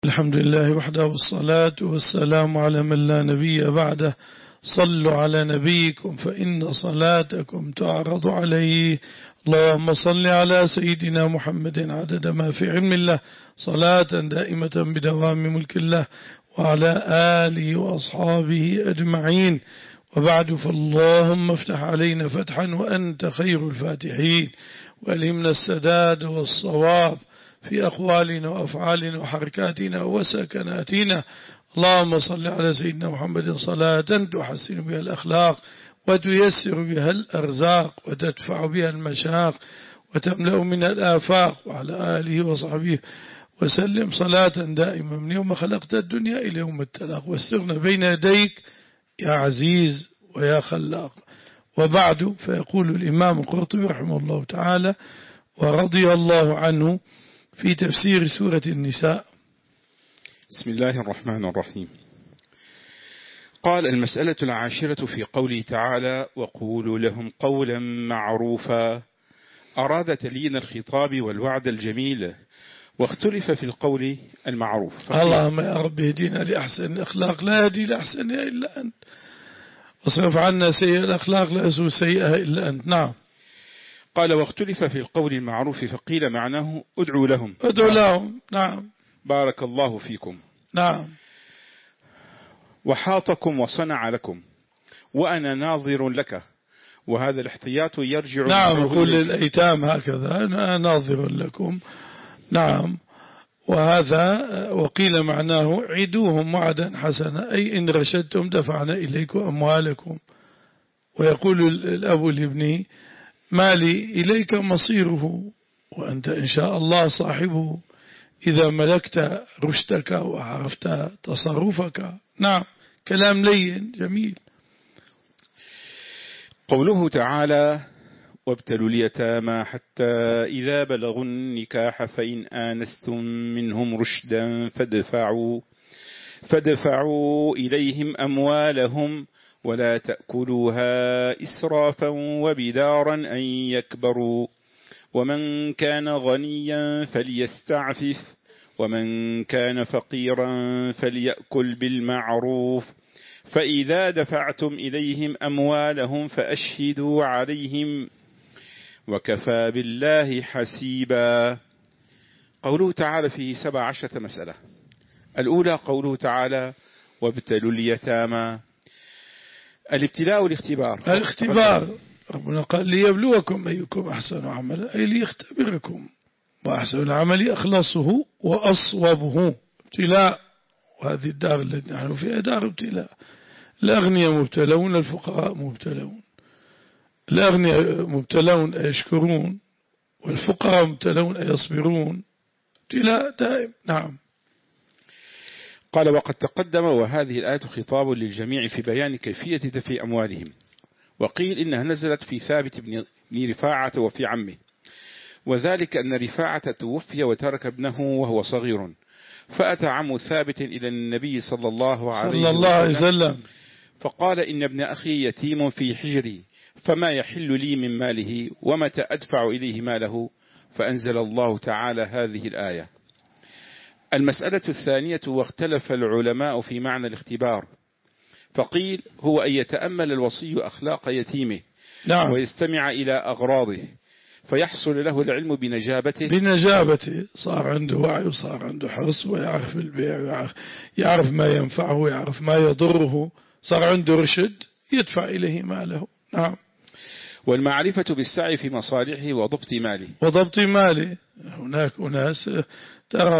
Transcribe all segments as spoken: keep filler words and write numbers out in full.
الحمد لله وحده والصلاة والسلام على من لا نبي بعده. صلوا على نبيكم فإن صلاتكم تعرض عليه. اللهم صل على سيدنا محمد عدد ما في علم الله صلاة دائمة بدوام ملك الله وعلى آله وأصحابه أجمعين. وبعد، فاللهم افتح علينا فتحا وأنت خير الفاتحين، وألهمنا السداد والصواب في أقوالنا وأفعالنا وحركاتنا وسكناتنا. اللهم صل على سيدنا محمد صلاة تحسن بها الأخلاق وتيسر بها الأرزاق وتدفع بها المشاق وتملأ من الآفاق، وعلى آله وصحبه وسلم صلاة دائمة من يوم خلقت الدنيا إلى يوم التلاق، واستغنى بين يديك يا عزيز ويا خلاق. وبعد، فيقول الإمام القرطبي رحمه الله تعالى ورضي الله عنه في تفسير سورة النساء: بسم الله الرحمن الرحيم. قال: المسألة العاشرة في قوله تعالى: وقولوا لهم قولا معروفا، أراد تليين الخطاب والوعد الجميل، واختلف في القول المعروف. اللهم يا رب اهدنا لأحسن الأخلاق، لا يهدي لأحسن إلا أنت، واصرف عنا سيئة الأخلاق، لا يسوء سيئها إلا أنت. نعم. قال: واختلف في القول المعروف، فقيل معناه ادعوا لهم. ادعوا لهم. نعم. بارك الله فيكم. نعم. وحاطكم وصنع لكم وأنا ناظر لك، وهذا الاحتياط يرجع. نعم. يقول للأيتام هكذا: أنا ناظر لكم. نعم. وهذا وقيل معناه عدوهم وعدا حسنا، أي إن رشدتم دفعنا إليكم أموالكم. ويقول الأب لابنه: مالي إليك مصيره، وأنت إن شاء الله صاحبه إذا ملكت رشدك وعرفت تصرفك. نعم. كلام لين جميل. قوله تعالى: وابتلوا اليتامى حتى إذا بلغوا النكاح فإن آنستم منهم رشدا فادفعوا فادفعوا إليهم أموالهم ولا تأكلوها إسرافا وبدارا أن يكبروا، ومن كان غنيا فليستعفف ومن كان فقيرا فليأكل بالمعروف، فإذا دفعتم إليهم أموالهم فأشهدوا عليهم وكفى بالله حسيبا. قوله تعالى فيه سبع عشرة مسألة. الأولى قوله تعالى: وابتلوا اليتامى. الابتلاء والاختبار. الاختبار ربنا قال: ليبلوكم أيكم أحسن عملا، أي ليختبركم، وأحسن العمل أخلصه وأصوبه. ابتلاء، وهذه الدار التي نحن فيها دار ابتلاء. الأغنياء مبتلون، الفقراء مبتلون. الأغنياء مبتلون يشكرون، والفقراء مبتلون يصبرون. ابتلاء دائم. نعم. قال: وقد تقدم وهذه الآية خطاب للجميع في بيان كيفية دفع أموالهم. وقيل إنها نزلت في ثابت بن رفاعة وفي عمه، وذلك أن رفاعة توفي وترك ابنه وهو صغير، فأتى عم ثابت إلى النبي صلى الله عليه وسلم فقال: إن ابن أخي يتيم في حجري، فما يحل لي من ماله ومتى أدفع إليه ماله؟ فأنزل الله تعالى هذه الآية. المسألة الثانية: واختلف العلماء في معنى الاختبار، فقيل هو أن يتأمل الوصي أخلاق يتيمه. نعم. ويستمع إلى أغراضه فيحصل له العلم بنجابته بنجابته صار عنده وعي وصار عنده حرص، ويعرف البيع ويعرف يعرف ما ينفعه ويعرف ما يضره، صار عنده رشد يدفع إليه ماله. نعم. والمعرفة بالسعي في مصالحه وضبط ماله وضبط ماله. هناك أناس ترى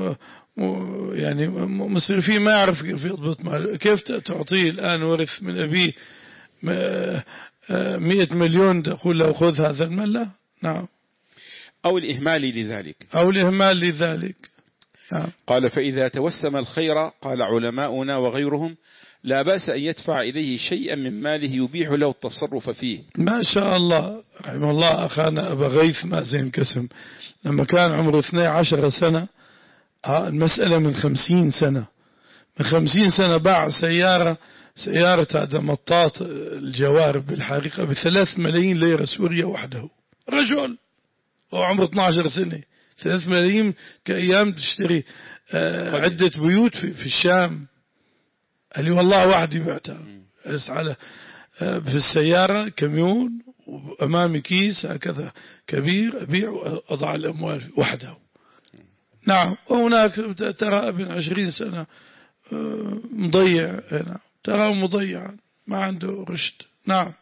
يعني مسرفين ما يعرف كيف يضبط ماله. كيف تعطيه الآن ورث من أبيه مئة مليون تقول له خذ هذا المال؟ لا. نعم. أو الإهمال لذلك أو الإهمال لذلك. نعم. قال: فإذا توسم الخير، قال علماؤنا وغيرهم، لا بأس أن يدفع إليه شيئا من ماله يبيح له التصرف فيه. ما شاء الله. رحمه الله أخانا أبا غيث مازن كسم، لما كان عمره اثني عشر سنة، المسألة من خمسين سنة من خمسين سنة باع سيارة سيارة هذا مطاط الجوارب بالحقيقة بثلاث ملايين ليرة سوريا وحده. رجل وعمره اثني عشر سنة ثلاث ملايين كأيام تشتري عدة بيوت في, في الشام. قال لي والله وحدي بعتها على في السيارة كميون وأمامي كيس هكذا كبير أبيع وأضع الأموال وحده. نعم. وهناك ترى ابن عشرين سنة مضيع هنا، ترى مضيعا ما عنده رشد. نعم.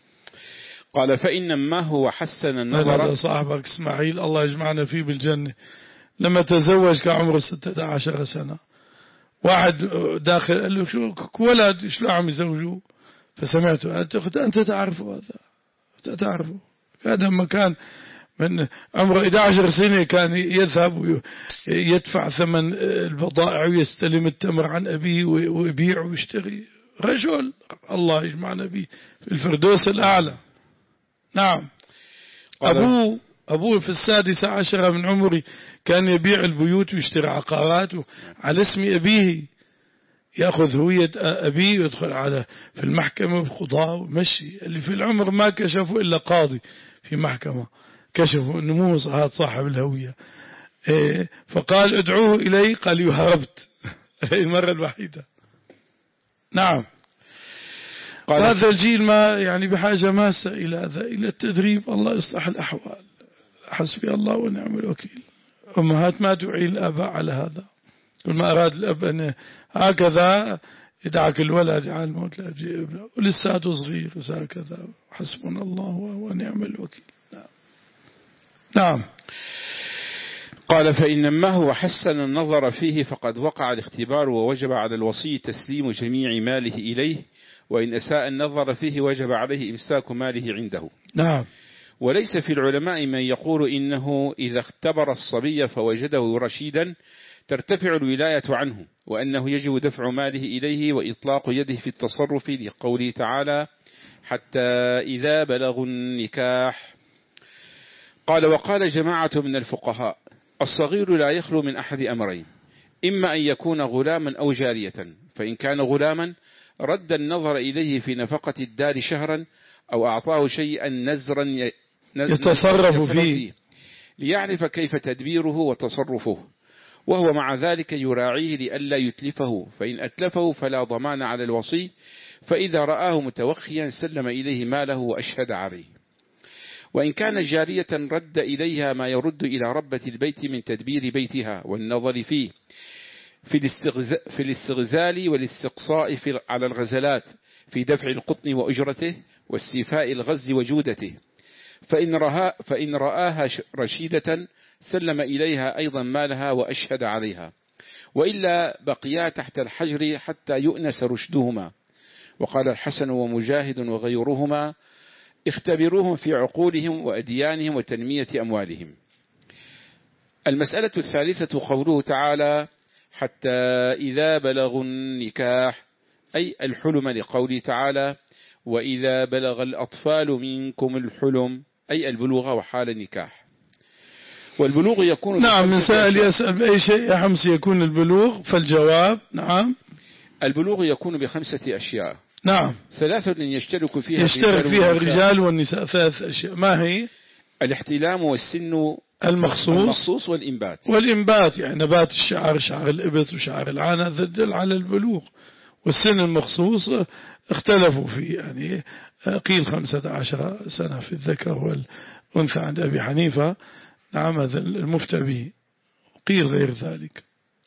قال فإن ما هو حسن النظر. هذا صاحبك إسماعيل الله يجمعنا فيه بالجنة، لما تزوج كعمره ستة عشر سنة، واحد داخل قال له شو ولد شلون عم يزوجوه، فسمعته أنت تعرفه هذا أنت تعرفه هذا لما كان من عمره إحدى عشرة سنة كان يذهب ويدفع ثمن البضائع ويستلم التمر عن أبيه ويبيع ويشتري. رجل الله يجمعنا به في الفردوس الأعلى. نعم. أبوه أبوه في السادسة عشرة من عمري كان يبيع البيوت ويشتري عقارات على اسم أبيه، يأخذ هوية أبيه ويدخل على في المحكمة بقضاء ومشي. اللي في العمر ما كشفوا إلا قاضي في محكمة كشفوا أنه مو هذا صاحب الهوية. إيه فقال ادعوه إلي، قال هربت. المرة الوحيدة. نعم. هذا الجيل ما يعني بحاجة ماسة إلى هذا إلى التدريب. الله يصلح الأحوال. حسبي الله ونعم الوكيل. أمهات ما تعين الآباء على هذا. كل ما أراد الأب أن هكذا يدعك الولد على الموت لا يجي ابنه ولساته صغير هكذا. حسبنا الله ونعم الوكيل. نعم. نعم. قال فإن ما هو حسن النظر فيه فقد وقع الاختبار ووجب على الوصي تسليم جميع ماله إليه، وإن أساء النظر فيه وجب عليه إمساك ماله عنده. نعم. وليس في العلماء من يقول إنه إذا اختبر الصبي فوجده رشيدا ترتفع الولاية عنه، وأنه يجب دفع ماله إليه وإطلاق يده في التصرف لقوله تعالى حتى إذا بلغوا النكاح. قال وقال جماعة من الفقهاء الصغير لا يخلو من أحد أمرين، إما أن يكون غلاما أو جارية، فإن كان غلاما رد النظر إليه في نفقة الدار شهرا أو أعطاه شيئا نزرا يتصرف فيه ليعرف كيف تدبيره وتصرفه، وهو مع ذلك يراعيه لئلا يتلفه، فإن أتلفه فلا ضمان على الوصي، فإذا رآه متوخيا سلم إليه ماله وأشهد عليه. وإن كان جارية رد إليها ما يرد إلى ربة البيت من تدبير بيتها والنظر فيه في الاستغزال والاستقصاء في على الغزلات في دفع القطن وأجرته واستيفاء الغز وجودته، فإن, رها فإن رآها رشيدة سلم إليها أيضا مالها وأشهد عليها، وإلا بقيا تحت الحجر حتى يؤنس رشدهما. وقال الحسن ومجاهد وغيرهما اختبروهم في عقولهم وأديانهم وتنمية أموالهم. المسألة الثالثة قوله تعالى حتى إذا بلغوا النكاح، أي الحلم، لقوله تعالى وإذا بلغ الأطفال منكم الحلم، أي البلوغ وحال النكاح. والبلوغ يكون نعم. من سائل يسأل بأي شيء يا حمص يكون البلوغ، فالجواب نعم البلوغ يكون بخمسة أشياء. نعم. ثلاثة يشترك فيها يشترك فيها الرجال والنساء. ثلاث أشياء ما هي؟ الاحتلام والسن المخصوص, المخصوص والإنبات. والإنبات يعني نبات الشعر، شعر الإبط وشعر العانة، تدل على البلوغ. والسن المخصوص اختلفوا فيه، يعني قيل خمسة عشر سنة في الذكر والأنثى عند أبي حنيفة، نعم هذا المفتى به، قيل غير ذلك.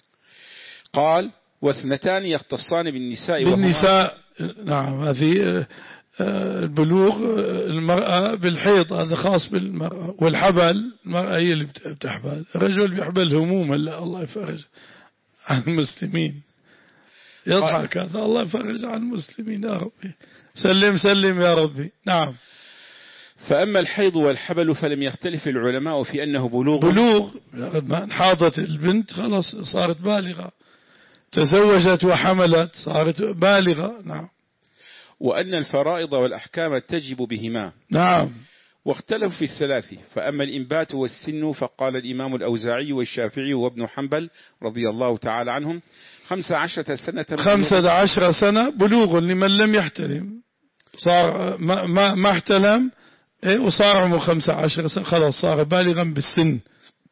قال واثنتان يختصان بالنساء بالنساء نعم. هذه البلوغ المرأة بالحيض هذا خاص بالمرأة، والحبل المرأة هي اللي بتحبل، الرجل بيحبل هموما لا الله يفرج عن المسلمين. يضحك هذا الله يفرج عن المسلمين يا ربي، سلم سلم يا ربي. نعم. فأما الحيض والحبل فلم يختلف العلماء في أنه بلوغ بلوغ ما حاضت البنت خلاص صارت بالغة، تزوجت وحملت صارت بالغة. نعم. وأن الفرائض والأحكام تجب بهما. نعم. واختلفوا في الثلاث، فأما الإنبات والسن فقال الإمام الأوزاعي والشافعي وابن حنبل رضي الله تعالى عنهم خمسة عشرة سنة خمسة عشر سنة بلوغ لمن لم يحتلم، صار ما, ما, ما احتلم وصار عمره خمسة عشر سنة خلاص صار بالغا بالسن.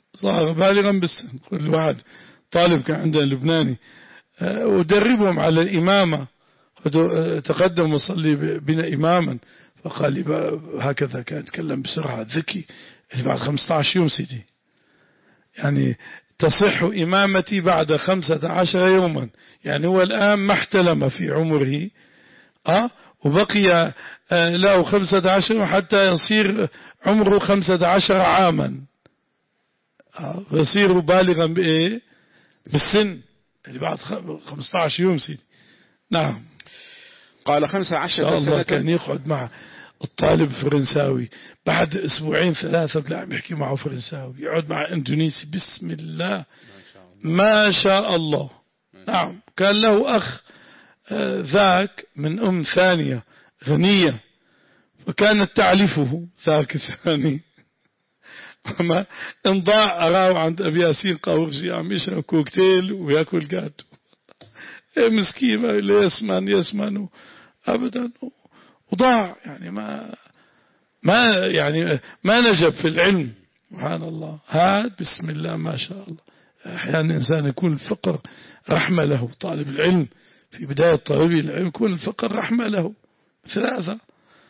صار بالغا بالسن. كل واحد طالب كان عندنا لبناني ودربهم على الإمامة، تقدم وصلي بنا إماما، فقال لي هكذا كان يتكلم بسرعة ذكي، اللي بعد خمسة عشر يوم سيدي يعني تصح إمامتي بعد خمسة عشر يوما، يعني هو الآن ما احتلم في عمره أه وبقي له خمسة عشر حتى يصير عمره خمسة عشر عاما أه يصير بالغا بإيه بالسن اللي بعد خمسة عشر يوم سيدي. نعم. قال خمسة عشر سنة. الله كان يقعد مع الطالب فرنساوي بعد أسبوعين ثلاثة لا عم يحكي معه فرنساوي، يقعد مع إندونيسي بسم الله ما شاء الله. نعم. كان له أخ ذاك من أم ثانية غنية فكانت تعلفه ذاك الثاني وما انضاع أراه عند أبي ياسين قاورجي عم يشرب كوكتيل ويأكل جاتو مسكين لا يسمن يسمن أبدا وضاع يعني ما ما يعني ما نجب في العلم. سبحان الله. هاد بسم الله ما شاء الله. أحيانا الإنسان يكون الفقر رحمة له، طالب العلم في بداية طالب العلم يكون الفقر رحمة له. ثلاثة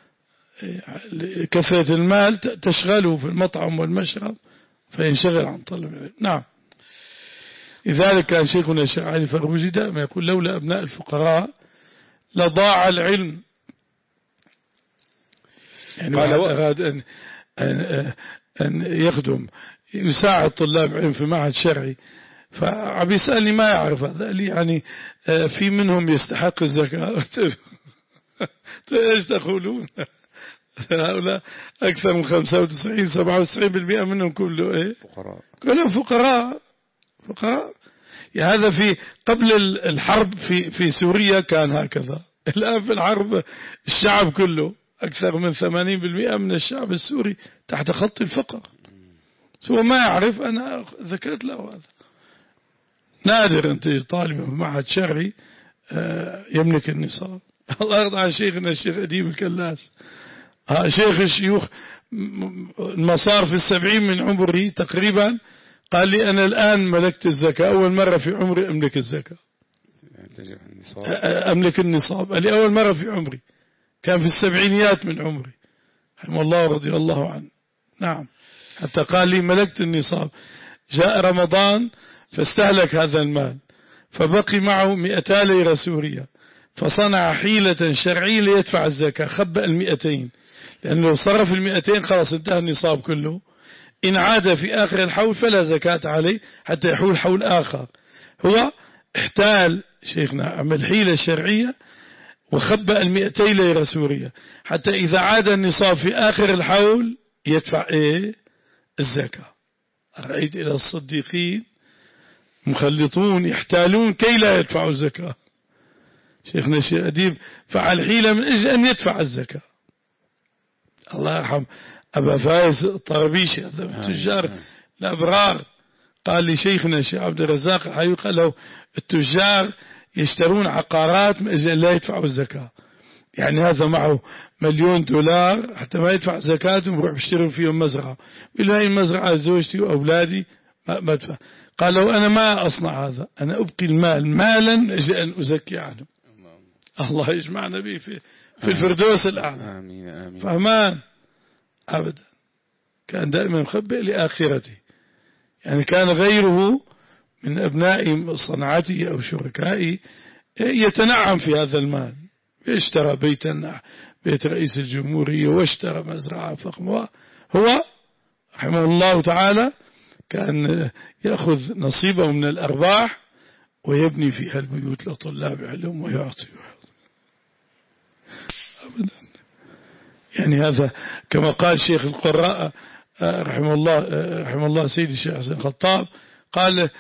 كثرة المال تشغله في المطعم والمشرب فينشغل عن طلب العلم. نعم. لذلك كان شيخنا الشيخ علي فرغوجي دائما يقول لولا أبناء الفقراء لضاع العلم. يعني قال أراد أن, أن, أن يخدم يساعد طلاب العلم في معهد شرعي، فعم يسألني ما يعرف هذا لي يعني في منهم يستحق الزكاة. ايش تقولون؟ هؤلاء أكثر من خمسة وتسعين سبعة وتسعين بالمئة منهم كله إيه؟ فقراء. كلهم فقراء فقراء. يعني هذا في قبل الحرب في في سوريا كان هكذا. الآن في الحرب الشعب كله أكثر من ثمانين بالمئة من الشعب السوري تحت خط الفقر. سوى ما يعرف أنا ذكرت له هذا. نادر أنت طالب في معهد شرعي يملك النصاب. الله يرضى عن شيخنا الشيخ أديب الكلاس، شيخ الشيوخ المصار في السبعين من عمره تقريبا، قال لي أنا الآن ملكت الزكاة، أول مرة في عمري أملك الزكاة أملك النصاب، قال لي أول مرة في عمري، كان في السبعينيات من عمري رحمه الله رضي الله عنه. نعم. حتى قال لي ملكت النصاب، جاء رمضان فاستهلك هذا المال فبقي معه مئتا ليرة سورية، فصنع حيلة شرعية ليدفع الزكاة، خبأ المئتين، لأنه لو صرف المئتين خلاص انتهى النصاب كله، إن عاد في آخر الحول فلا زكاة عليه حتى يحول حول آخر. هو احتال شيخنا عمل حيلة شرعية وخبأ المئتين ليرة سورية حتى إذا عاد النصاب في آخر الحول يدفع إيه الزكاة. رأيت إلى الصديقين مخلطون يحتالون كي لا يدفعوا الزكاة. شيخنا الشيخ أديب فعل حيلة من أجل أن يدفع الزكاة. الله يرحم أبا فايز الطربيشي هذا من التجار الأبرار، قال لي شيخنا الشيخ عبد الرزاق الحيوي قال له التجار يشترون عقارات من أجل لا يدفعوا الزكاة، يعني هذا معه مليون دولار حتى ما يدفع زكاتهم ويروح يشترون فيهم مزرعة، يقول هاي المزرعة زوجتي وأولادي ما أدفع. قال له أنا ما أصنع هذا، أنا أبقي المال مالا من أجل أن أزكي عنه. الله يجمعنا به في في الفردوس الأعلى. آمين آمين. فهمان أبدا، كان دائما مخبئ لآخرته، يعني كان غيره من أبناء صنعته أو شركائه يتنعم في هذا المال، اشترى بيتا بيت رئيس الجمهورية واشترى مزرعة فخمة، هو رحمه الله تعالى كان يأخذ نصيبه من الأرباح ويبني فيها البيوت لطلاب العلم ويعطي أبدا. يعني هذا كما قال شيخ القراء رحمه الله رحمه الله سيدي الشيخ حسن خطاب، قال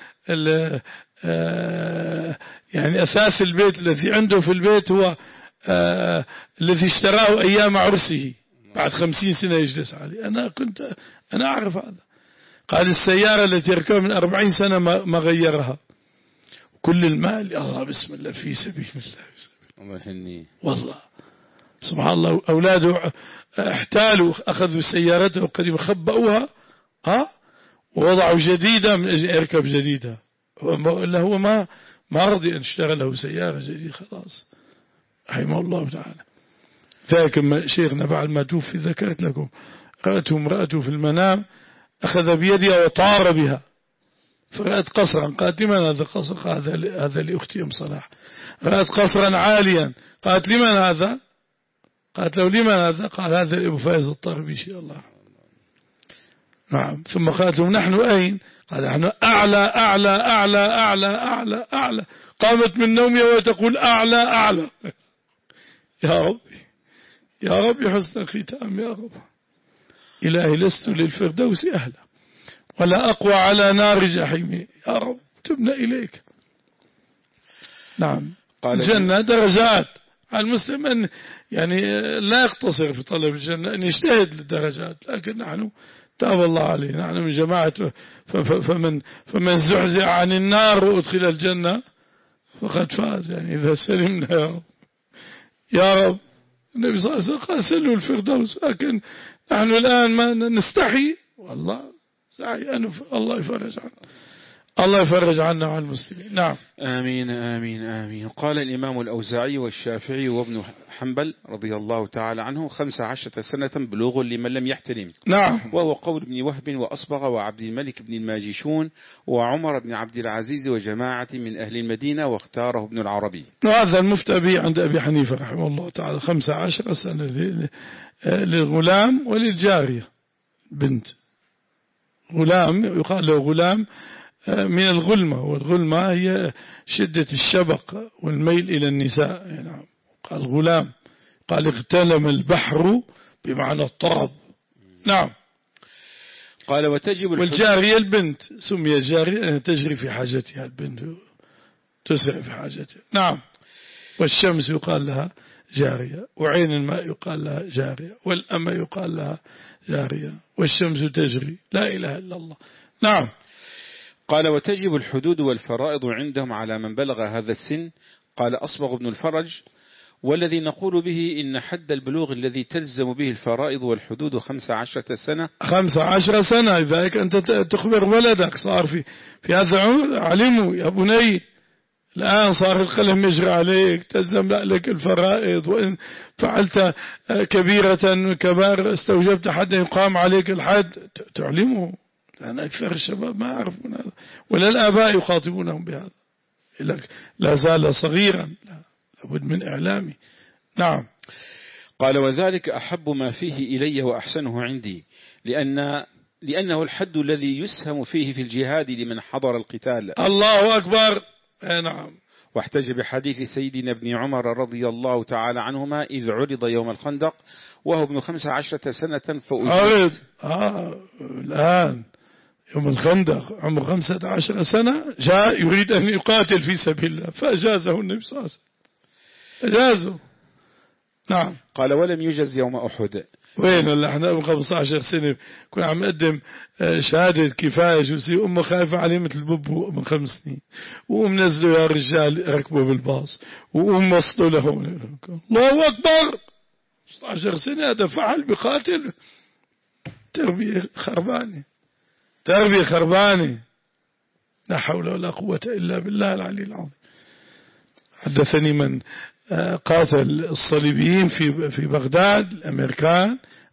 يعني أساس البيت الذي عنده في البيت هو الذي اشتراه أيام عرسه، بعد خمسين سنة يجلس عليه. أنا كنت أنا أعرف هذا. قال السيارة التي يركبها من أربعين سنة ما غيرها، كل المال الله بسم الله في سبيل الله. الله يهنيه والله سبحان الله. أولاده احتالوا أخذوا سيارته القديمة خبأوها ها ووضعوا جديدة من أجل يركب جديدة، إلا هو ما ما رضي أن اشتغل له سيارة جديدة خلاص رحمه الله تعالى. ذاك شيخنا بعد ما توفي ذكرت لكم رأته امرأته في المنام أخذ بيدها وطار بها فرأت قصرا، قالت لمن هذا قصر؟ هذا هذا لأختي أم صلاح. رأت قصرا عاليا، قالت لمن هذا؟ قالت له لمن هذا؟ قال هذا أبو فايز الطربي إن شاء الله. نعم. ثم قالت له نحن أين؟ قال نحن أعلى أعلى أعلى أعلى أعلى أعلى. قامت من نومها وتقول أعلى أعلى. يا ربي يا ربي حسن الختام يا رب. إلهي لست للفردوس أهلا ولا أقوى على نار جحيم، يا رب تبنا إليك. نعم. الجنة درجات على المسلم أن يعني لا يقتصر في طلب الجنة، أن يجتهد للدرجات، لكن نحن تاب الله عليه، نحن من جماعة فمن فمن زحزح عن النار وأدخل الجنة فقد فاز. يعني إذا سلمنا يا رب يا رب. النبي صلى الله عليه وسلم قال سلوا الفردوس، لكن نحن الآن ما نستحي والله سعي أن الله يفرج عنا، الله يفرج عنا وعن المسلمين. نعم. آمين آمين آمين. قال الإمام الأوزاعي والشافعي وابن حنبل رضي الله تعالى عنه خمس عشرة سنة بلوغ لمن لم يحتلم. نعم. وهو قول ابن وهب وأصبغ وعبد الملك بن الماجشون وعمر بن عبد العزيز وجماعة من أهل المدينة، واختاره ابن العربي. وهذا المفتى به عند أبي حنيفة رحمه الله تعالى خمس عشرة سنة للغلام وللجارية بنت. غلام يقال له غلام من الغلمة، والغلمة هي شدة الشبق والميل إلى النساء. يعني قال غلام، قال اغتلم البحر بمعنى الطرب. نعم. قال وتجب والجارية البنت سمي جارية أنها تجري في حاجتها، البنت تسرع في حاجتها. نعم. والشمس يقال لها جارية، وعين الماء يقال لها جارية، والأمة يقال لها جارية، والشمس تجري، لا إله إلا الله. نعم. قال وتجب الحدود والفرائض عندهم على من بلغ هذا السن. قال أصبغ ابن الفرج والذي نقول به إن حد البلوغ الذي تلزم به الفرائض والحدود خمس عشرة سنة. خمس عشرة سنة. إذا أنت تخبر ولدك صار في في هذا عمر علموا يا بني الآن صار القلم يجري عليك، تلزم لك الفرائض، وإن فعلت كبيرة كبار استوجبت حد يقام عليك الحد تعلمه. لأن أكثر الشباب ما يعرفون هذا، ولا الآباء يخاطبونهم بهذا. لا زال صغيرا، لا لابد من إعلامي. نعم. قال وذلك أحب ما فيه إلي وأحسنه عندي، لأن لأنه الحد الذي يسهم فيه في الجهاد لمن حضر القتال. الله أكبر. نعم. واحتج بحديث سيدنا ابن عمر رضي الله تعالى عنهما إذ عرض يوم الخندق وهو ابن خمس عشرة سنة فأجلس. آه الآن يوم الخندق عمر خمسة عشر سنة جاء يريد أن يقاتل في سبيل الله فأجازه النبي صلى الله عليه وسلم، أجازه. نعم. قال ولم يجز يوم أحد. وين ولا احنا ابن خمسة عشر سنة كنا عم نقدم شهادة كفاية شو سي أمه خايفة عليه مثل ببو من خمس سنين، وأم نزلوا يا رجال ركبوا بالباص، وأم وصلوا لهون. الله أكبر. خمسة عشر سنة هذا فعل بقاتل. تربية خربانة، تربية خربانة. لا حول ولا قوة إلا بالله العلي العظيم. حدثني من قاتل الصليبيين في في بغداد الأمريكان